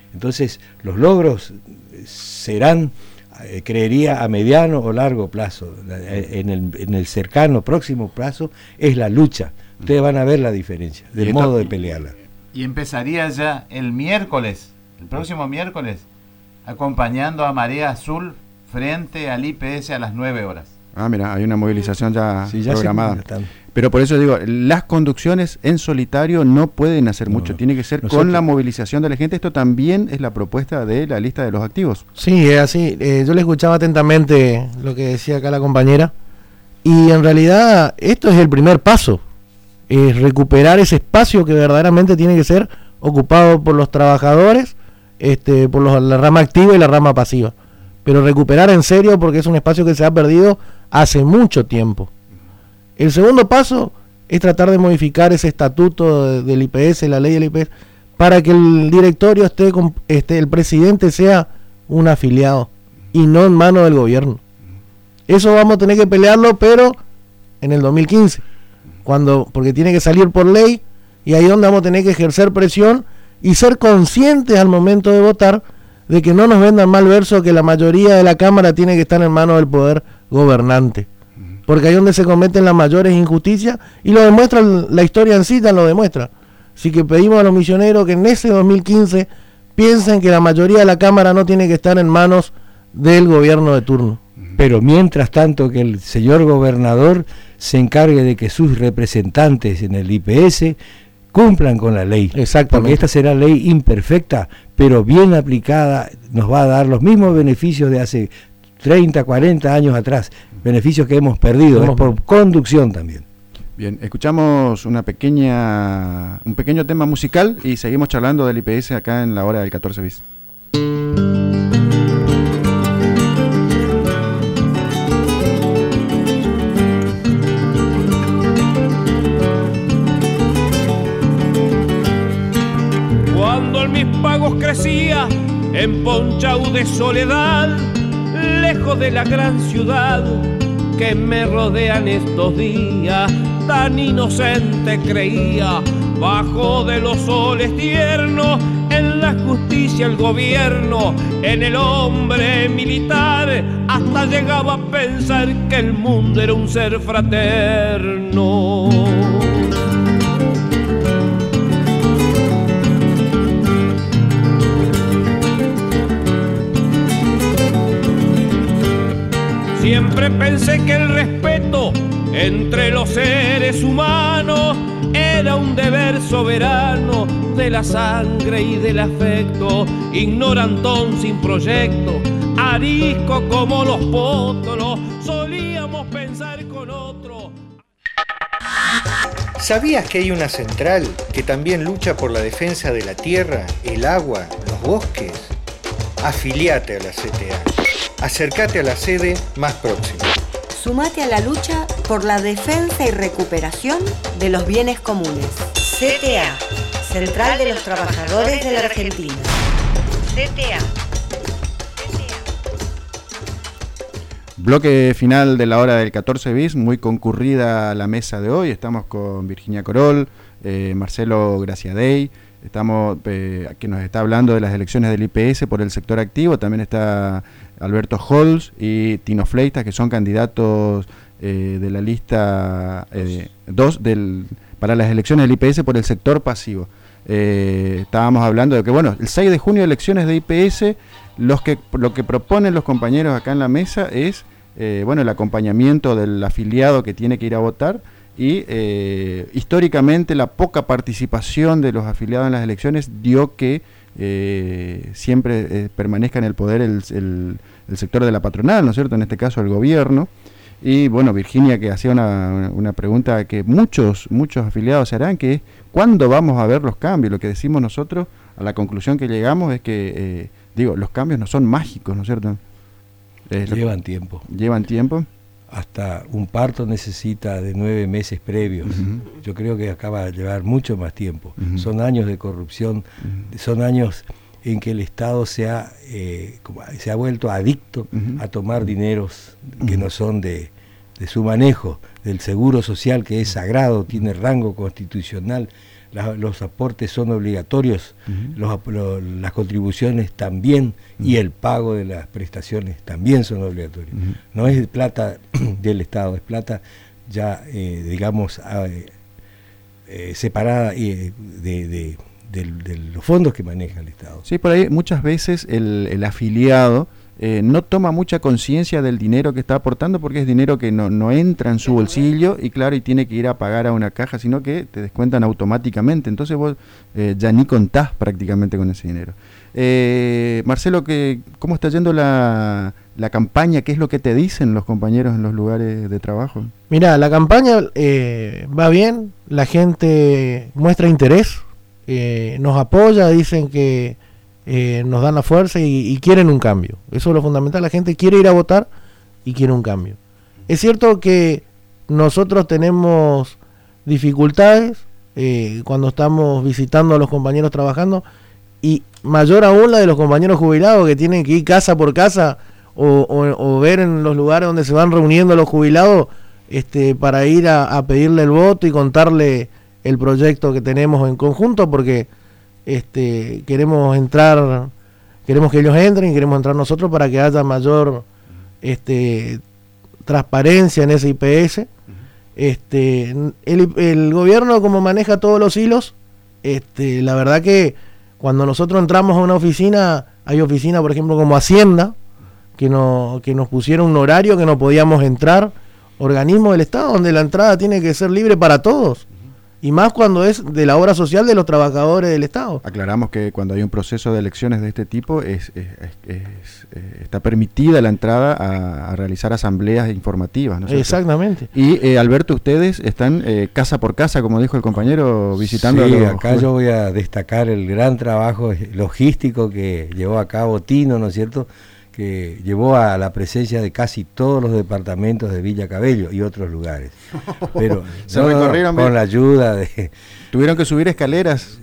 Entonces, los logros serán, creería, a mediano o largo plazo. En el cercano, próximo plazo, es la lucha. Ustedes van a ver la diferencia del modo de pelearla. Y empezaría ya el próximo miércoles, acompañando a Marea Azul frente al IPS a las 9 horas. Mira, hay una movilización ya programada. Sí, pero por eso digo, las conducciones en solitario no pueden hacer mucho, tiene que ser con la movilización de la gente. Esto también es la propuesta de la lista de los activos. Sí, es así. Yo le escuchaba atentamente lo que decía acá la compañera, y en realidad esto es el primer paso, es recuperar ese espacio que verdaderamente tiene que ser ocupado por los trabajadores, por la rama activa y la rama pasiva, pero recuperar en serio, porque es un espacio que se ha perdido hace mucho tiempo. El segundo paso es tratar de modificar ese estatuto del IPS, la ley del IPS, para que el directorio el presidente sea un afiliado y no en manos del gobierno. Eso vamos a tener que pelearlo, pero en el 2015, porque tiene que salir por ley, y ahí es donde vamos a tener que ejercer presión y ser conscientes al momento de votar de que no nos vendan mal verso que la mayoría de la Cámara tiene que estar en manos del poder gobernante, porque ahí es donde se cometen las mayores injusticias, y lo demuestra la historia en sí, lo demuestra. Así que pedimos a los misioneros que en ese 2015 piensen que la mayoría de la Cámara no tiene que estar en manos del gobierno de turno. Pero mientras tanto, que el señor gobernador se encargue de que sus representantes en el IPS cumplan con la ley. Exactamente. Porque esta será ley imperfecta, pero bien aplicada nos va a dar los mismos beneficios de hace 30, 40 años atrás, beneficios que hemos perdido, es por conducción también. Bien, escuchamos un pequeño tema musical y seguimos charlando del IPS acá en la hora del 14 bis. Cuando en mis pagos crecía, emponchado de soledad, lejos de la gran ciudad que me rodean estos días, tan inocente creía, bajo de los soles tiernos, en la justicia, el gobierno, en el hombre militar, hasta llegaba a pensar que el mundo era un ser fraterno. Siempre pensé que el respeto entre los seres humanos era un deber soberano de la sangre y del afecto, ignorantón sin proyecto, arisco como los pótolos, solíamos pensar con otro. ¿Sabías que hay una central que también lucha por la defensa de la tierra, el agua, los bosques? Afiliate a la CTA. Acércate a la sede más próxima. Sumate a la lucha por la defensa y recuperación de los bienes comunes. CTA, Central de los Trabajadores de la Argentina. CTA. Bloque final de la hora del 14 bis, muy concurrida la mesa de hoy. Estamos con Virginia Corol, Marcelo Graciadei. Estamos que nos está hablando de las elecciones del IPS por el sector activo. También está Alberto Holz y Tino Fleitas, que son candidatos de la lista 2 para las elecciones del IPS por el sector pasivo. Estábamos hablando de que, bueno, el 6 de junio elecciones de IPS, lo que proponen los compañeros acá en la mesa es el acompañamiento del afiliado que tiene que ir a votar. Y históricamente la poca participación de los afiliados en las elecciones dio que siempre permanezca en el poder el sector de la patronal, ¿no es cierto? En este caso el gobierno. Y bueno, Virginia, que hacía una pregunta que muchos afiliados se harán, que es ¿cuándo vamos a ver los cambios? Lo que decimos nosotros, a la conclusión que llegamos es que, los cambios no son mágicos, ¿no es cierto? Llevan tiempo. Llevan tiempo. Hasta un parto necesita de 9 meses previos. Yo creo que acaba de llevar mucho más tiempo. Son años de corrupción, son años en que el Estado se ha vuelto adicto a tomar dineros que no son de su manejo, del seguro social, que es sagrado, tiene rango constitucional. los aportes son obligatorios, las contribuciones también, y el pago de las prestaciones también son obligatorios. No es plata del Estado, es plata ya, digamos, separada de los fondos que maneja el Estado. Sí, por ahí muchas veces el afiliado no toma mucha conciencia del dinero que está aportando, porque es dinero que no entra en su bolsillo y claro, y tiene que ir a pagar a una caja, sino que te descuentan automáticamente. Entonces vos ya ni contás prácticamente con ese dinero. Marcelo, ¿cómo está yendo la campaña? ¿Qué es lo que te dicen los compañeros en los lugares de trabajo? Mira, la campaña va bien, la gente muestra interés, nos apoya, dicen que nos dan la fuerza y quieren un cambio. Eso es lo fundamental, la gente quiere ir a votar y quiere un cambio. Es cierto que nosotros tenemos dificultades cuando estamos visitando a los compañeros trabajando, y mayor aún la de los compañeros jubilados, que tienen que ir casa por casa o ver en los lugares donde se van reuniendo los jubilados para ir a pedirle el voto y contarle el proyecto que tenemos en conjunto, porque queremos que ellos entren y queremos entrar nosotros para que haya mayor transparencia en ese IPS. El gobierno, como maneja todos los hilos, la verdad que cuando nosotros entramos a una oficina, hay oficina, por ejemplo, como Hacienda, que nos pusieron un horario que no podíamos entrar, organismos del Estado donde la entrada tiene que ser libre para todos. Y más cuando es de la obra social de los trabajadores del Estado. Aclaramos que cuando hay un proceso de elecciones de este tipo está permitida la entrada a realizar asambleas informativas, ¿no es cierto? Exactamente. Y Alberto, ustedes están casa por casa, como dijo el compañero, visitando. Sí, acá yo voy a destacar el gran trabajo logístico que llevó a cabo Tino, ¿no es cierto?, que llevó a la presencia de casi todos los departamentos de Villa Cabello y otros lugares. Pero con la ayuda de... ¿Tuvieron que subir escaleras?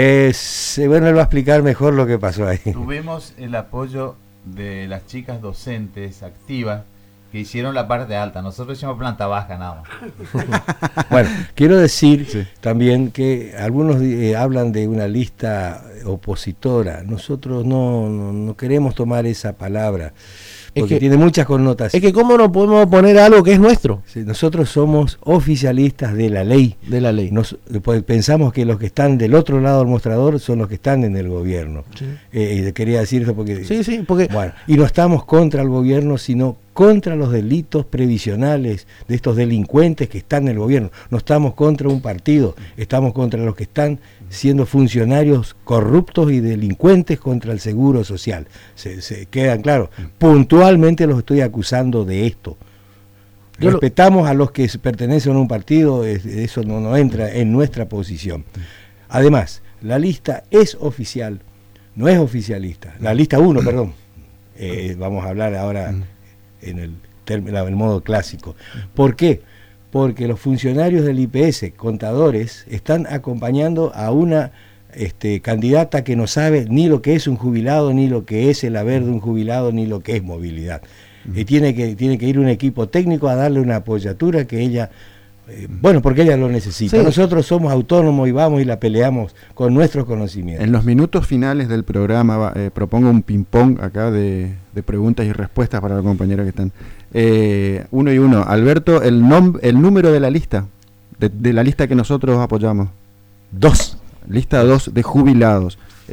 Bueno, él va a explicar mejor lo que pasó ahí. Tuvimos el apoyo de las chicas docentes activas que hicieron la parte alta. Nosotros hicimos planta baja nada más. Bueno, quiero decir también que algunos hablan de una lista opositora. Nosotros no queremos tomar esa palabra, porque tiene muchas connotaciones. Es que ¿cómo no podemos poner algo que es nuestro? Sí, nosotros somos oficialistas de la ley. De la ley. Pensamos que los que están del otro lado del mostrador son los que están en el gobierno. Sí. Quería decir eso porque... Sí, porque... Bueno, y no estamos contra el gobierno, sino contra los delitos previsionales de estos delincuentes que están en el gobierno. No estamos contra un partido, estamos contra los que están siendo funcionarios corruptos y delincuentes contra el seguro social. Se quedan claros. Puntualmente los estoy acusando de esto. Respetamos a los que pertenecen a un partido, eso no entra en nuestra posición. Además, la lista es oficial, no es oficialista. La lista 1, perdón. Vamos a hablar ahora en el modo clásico. ¿Por qué? Porque los funcionarios del IPS, contadores, están acompañando a una candidata que no sabe ni lo que es un jubilado, ni lo que es el haber de un jubilado, ni lo que es movilidad. Y tiene que ir un equipo técnico a darle una apoyatura que ella, porque ella lo necesita. Sí. Nosotros somos autónomos y vamos y la peleamos con nuestros conocimientos. En los minutos finales del programa propongo un ping-pong acá de preguntas y respuestas para los compañeros que están. Uno y uno. Alberto, el número de la lista, de la lista que nosotros apoyamos. 2. Lista 2 de jubilados.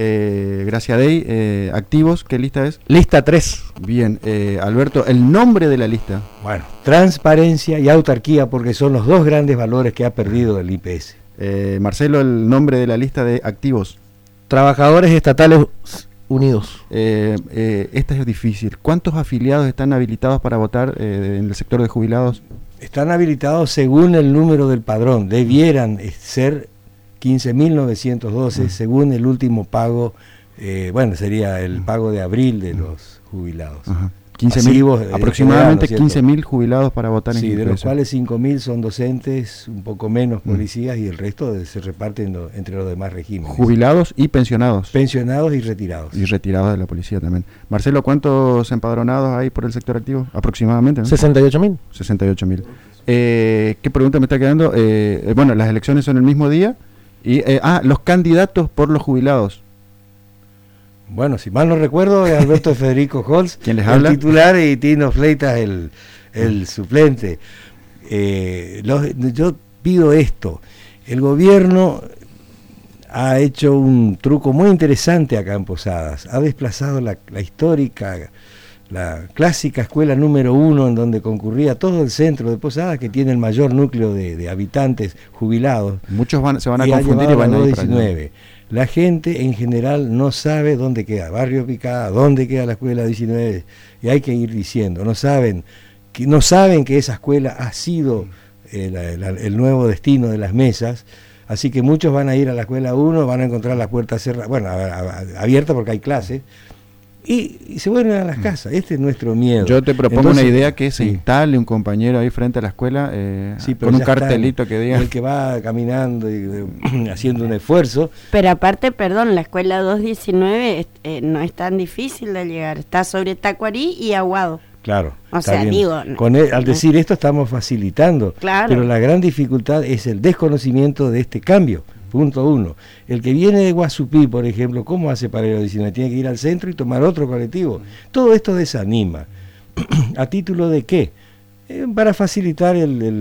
Graciadey, activos, ¿qué lista es? Lista 3. Bien, Alberto, el nombre de la lista. Bueno, transparencia y autarquía, porque son los dos grandes valores que ha perdido el IPS. Marcelo, el nombre de la lista de activos. Trabajadores Estatales Unidos. Esta es difícil. ¿Cuántos afiliados están habilitados para votar en el sector de jubilados? Están habilitados según el número del padrón. Debieran ser 15.912 según el último pago, sería el pago de abril de los jubilados. Ajá. 15.000, aproximadamente 15.000 jubilados para votar en de los cuales 5.000 son docentes, un poco menos policías y el resto se reparten entre los demás regímenes. Jubilados y pensionados. Pensionados y retirados. Y retirados de la policía también. Marcelo, ¿cuántos empadronados hay por el sector activo? Aproximadamente, ¿no? 68.000. 68.000. ¿Qué pregunta me está quedando? Las elecciones son el mismo día Y los candidatos por los jubilados. Bueno, si mal no recuerdo, es Alberto Federico Holz, ¿quién les el habla? titular, y Tino Fleitas el suplente. Yo pido esto. El gobierno ha hecho un truco muy interesante acá en Posadas. Ha desplazado la histórica, la clásica escuela número 1, en donde concurría todo el centro de Posadas, que tiene el mayor núcleo de habitantes jubilados. Muchos se van a confundir y van a ir para allá. La gente en general no sabe dónde queda Barrio Picada, dónde queda la escuela 19, y hay que ir diciendo, no saben que esa escuela ha sido el nuevo destino de las mesas, así que muchos van a ir a la escuela 1, van a encontrar la puerta cerrada, bueno, abierta porque hay clases, y se vuelven a las casas. Este es nuestro miedo. Yo te propongo una idea, que se instale un compañero ahí frente a la escuela con un cartelito que diga. El que va caminando y haciendo un esfuerzo. Pero aparte, perdón, la escuela 219 no es tan difícil de llegar. Está sobre Tacuarí y Aguado. Claro. O sea, bien. digo... Al decir esto estamos facilitando. Claro. Pero la gran dificultad es el desconocimiento de este cambio. Punto 1. El que viene de Guasupí, por ejemplo, ¿cómo hace para ir a 19? Tiene que ir al centro y tomar otro colectivo. Todo esto desanima. ¿A título de qué? Para facilitar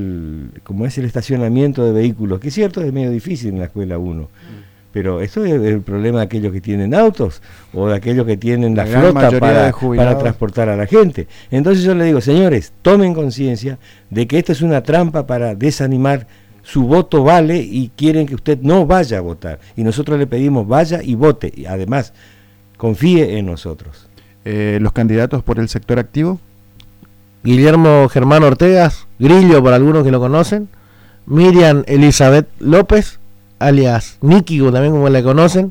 como es el estacionamiento de vehículos, que es cierto, es medio difícil en la escuela 1. Pero esto es el problema de aquellos que tienen autos o de aquellos que tienen la flota para transportar a la gente. Entonces yo le digo, señores, tomen conciencia de que esto es una trampa para desanimar. Su voto vale y quieren que usted no vaya a votar. Y nosotros le pedimos vaya y vote. Y además, confíe en nosotros. ¿Los candidatos por el sector activo? Guillermo Germán Ortegas, Grillo por algunos que lo conocen. Miriam Elizabeth López, alias Níquigo también como la conocen.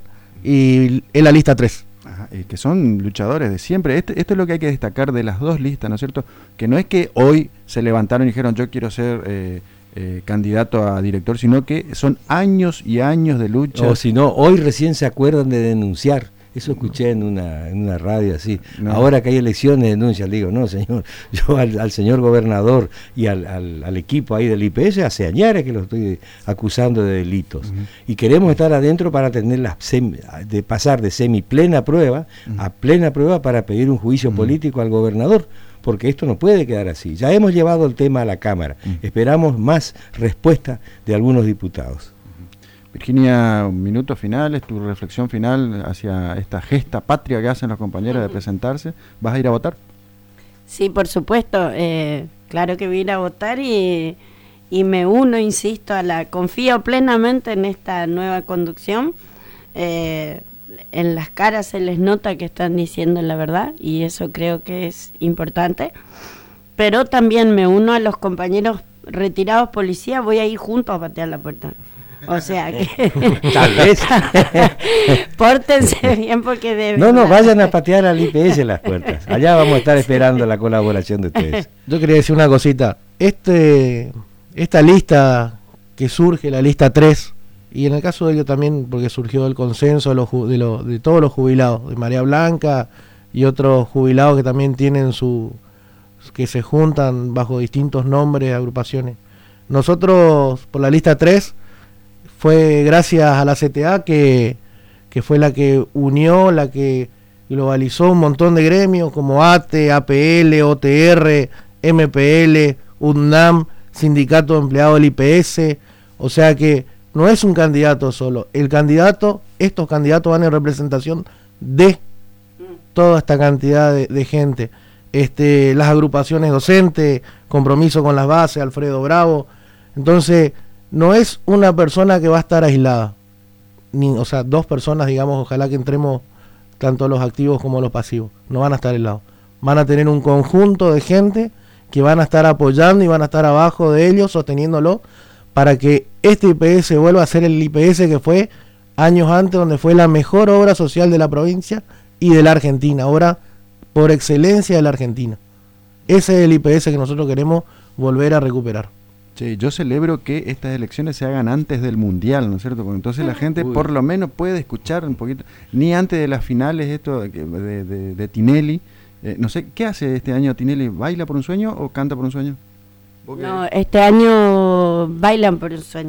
Y en la lista 3. Ajá, que son luchadores de siempre. Esto es lo que hay que destacar de las dos listas, ¿no es cierto? Que no es que hoy se levantaron y dijeron yo quiero ser... candidato a director, sino que son años y años de lucha. O si no, hoy recién se acuerdan de denunciar. Eso escuché en una radio así. No. Ahora que hay elecciones denuncian. Digo, no señor, yo al señor gobernador y al equipo ahí del IPS hace años que lo estoy acusando de delitos. Y queremos estar adentro para tener de pasar de semiplena prueba a plena prueba para pedir un juicio político al gobernador. Porque esto no puede quedar así. Ya hemos llevado el tema a la Cámara. Esperamos más respuesta de algunos diputados. Virginia, un minuto final, es tu reflexión final hacia esta gesta patria que hacen los compañeros de presentarse. ¿Vas a ir a votar? Sí, por supuesto. Claro que voy a ir a votar y me uno, insisto, confío plenamente en esta nueva conducción. En las caras se les nota que están diciendo la verdad y eso creo que es importante, pero también me uno a los compañeros retirados policías, voy a ir juntos a patear la puerta, o sea que tal vez pórtense bien porque deben. No, vayan a patear al IPS las puertas, allá vamos a estar esperando la colaboración de ustedes. Yo quería decir una cosita, esta lista que surge, la lista 3, y en el caso de ellos también, porque surgió el consenso de todos los jubilados, de María Blanca y otros jubilados que también tienen que se juntan bajo distintos nombres, agrupaciones. Nosotros, por la lista 3, fue gracias a la CTA que fue la que unió, la que globalizó un montón de gremios como ATE, APL, OTR, MPL, UNAM, Sindicato de Empleados del IPS, o sea que no es un candidato solo, estos candidatos van en representación de toda esta cantidad de gente. Las agrupaciones docentes, Compromiso con las Bases, Alfredo Bravo. Entonces, no es una persona que va a estar aislada. O sea, dos personas, digamos, ojalá que entremos tanto los activos como los pasivos. No van a estar aislados. Van a tener un conjunto de gente que van a estar apoyando y van a estar abajo de ellos, sosteniéndolo, para que este IPS vuelva a ser el IPS que fue años antes, donde fue la mejor obra social de la provincia y de la Argentina, obra por excelencia de la Argentina. Ese es el IPS que nosotros queremos volver a recuperar. Sí, yo celebro que estas elecciones se hagan antes del Mundial, ¿no es cierto? Porque entonces la gente por lo menos puede escuchar un poquito, ni antes de las finales esto de Tinelli. No sé, ¿qué hace este año Tinelli? ¿Baila por un sueño o canta por un sueño? No, este año bailan por un sueño.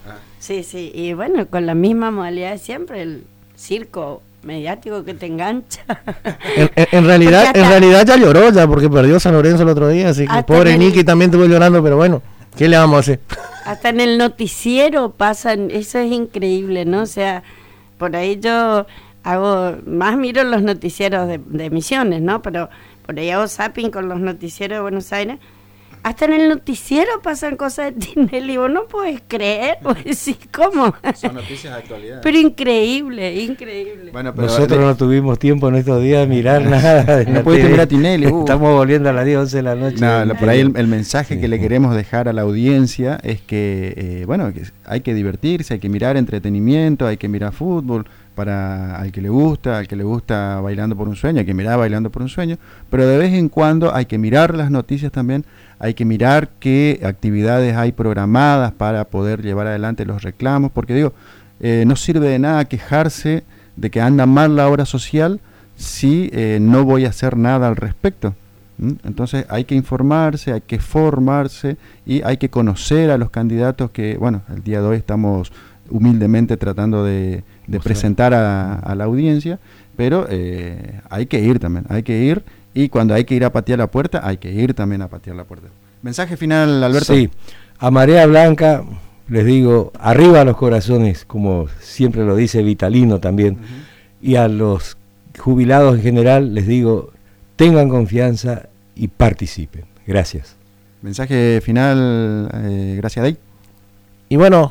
Sí, y bueno, con la misma modalidad de siempre, el circo mediático que te engancha. En realidad ya lloró ya porque perdió San Lorenzo el otro día, así que pobre Nicky también estuvo llorando, pero bueno, ¿qué le vamos a hacer? Hasta en el noticiero pasan, eso es increíble, ¿no? O sea, por ahí yo miro los noticieros de Misiones, ¿no? Pero por ahí hago zapping con los noticieros de Buenos Aires. Hasta en el noticiero pasan cosas de Tinelli, vos no podés creer, vos decís, ¿cómo? Son noticias de actualidad. Pero increíble. Bueno, pero nosotros no tuvimos tiempo en estos días de mirar nada. No pudiste mirar a Tinelli. Estamos volviendo a las 10, 11 de la noche. No, por ahí el mensaje que le queremos dejar a la audiencia es que, que hay que divertirse, hay que mirar entretenimiento, hay que mirar fútbol. Al que le gusta Bailando por un Sueño, hay que mirar Bailando por un Sueño, pero de vez en cuando hay que mirar las noticias también, hay que mirar qué actividades hay programadas para poder llevar adelante los reclamos, porque no sirve de nada quejarse de que anda mal la obra social si no voy a hacer nada al respecto. Entonces hay que informarse, hay que formarse y hay que conocer a los candidatos que, el día de hoy estamos humildemente tratando de presentar a la audiencia, pero hay que ir también, y cuando hay que ir a patear la puerta, hay que ir también a patear la puerta. Mensaje final, Alberto. Sí, a Marea Blanca les digo, arriba los corazones, como siempre lo dice Vitalino también, y a los jubilados en general les digo, tengan confianza y participen. Gracias. Mensaje final, gracias, Day. Y bueno,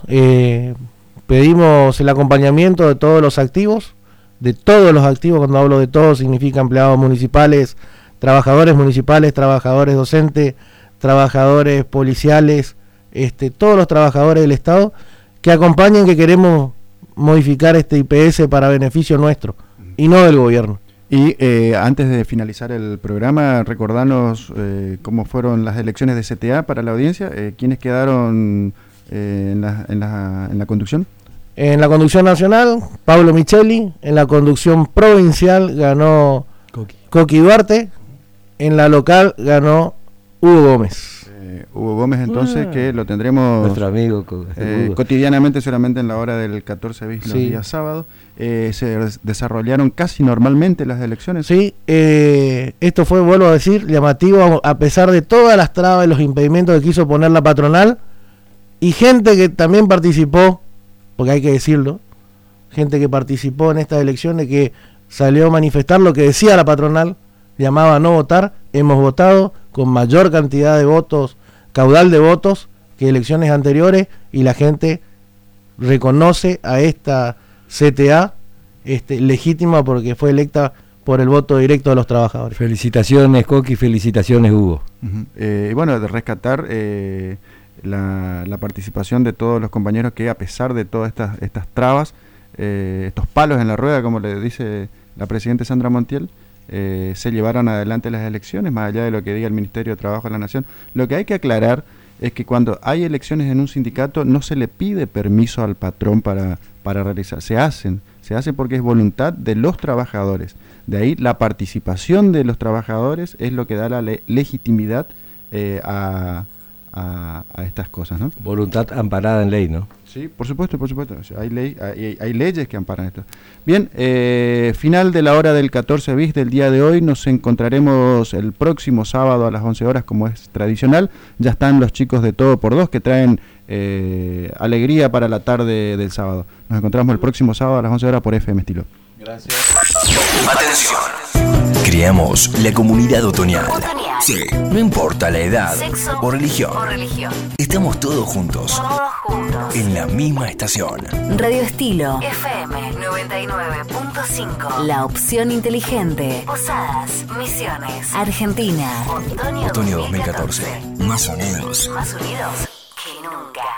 pedimos el acompañamiento de todos los activos, cuando hablo de todos significa empleados municipales, trabajadores docentes, trabajadores policiales, todos los trabajadores del Estado, que acompañen, que queremos modificar este IPS para beneficio nuestro y no del gobierno. Y antes de finalizar el programa, recordarnos cómo fueron las elecciones de CTA para la audiencia, quiénes quedaron en la conducción. En la conducción nacional, Pablo Micheli. En la conducción provincial ganó Coqui Duarte. En la local ganó Hugo Gómez. Hugo Gómez, entonces, que lo tendremos nuestro amigo cotidianamente, solamente en la hora del 14 bis, los días sábados. Se desarrollaron casi normalmente las elecciones. Sí, esto fue, vuelvo a decir, llamativo, a pesar de todas las trabas y los impedimentos que quiso poner la patronal, y gente que también participó, porque hay que decirlo, gente que participó en estas elecciones, que salió a manifestar lo que decía la patronal, llamaba a no votar. Hemos votado con mayor cantidad de votos, caudal de votos, que elecciones anteriores, y la gente reconoce a esta CTA legítima porque fue electa por el voto directo de los trabajadores. Felicitaciones, Coqui, felicitaciones, Hugo. Y bueno, de rescatar la participación de todos los compañeros que, a pesar de todas estas trabas, estos palos en la rueda, como le dice la presidenta Sandra Montiel, se llevaron adelante las elecciones, más allá de lo que diga el Ministerio de Trabajo de la Nación. Lo que hay que aclarar es que cuando hay elecciones en un sindicato no se le pide permiso al patrón para realizar, se hacen porque es voluntad de los trabajadores. De ahí la participación de los trabajadores es lo que da la legitimidad a estas cosas, ¿no? Voluntad amparada en ley, ¿no? Sí, por supuesto. Hay leyes que amparan esto. Bien, final de la hora del 14 bis del día de hoy. Nos encontraremos el próximo sábado a las 11 horas, como es tradicional. Ya están los chicos de Todo por Dos que traen alegría para la tarde del sábado. Nos encontramos el próximo sábado a las 11 horas por FM Estilo. Gracias. Atención. Creamos la comunidad otoñal. Sí, no importa la edad, sexo o religión. Estamos todos juntos. En la misma estación. Radio Estilo FM 99.5. La opción inteligente. Posadas, Misiones, Argentina. Otoño 2014. Más unidos que nunca.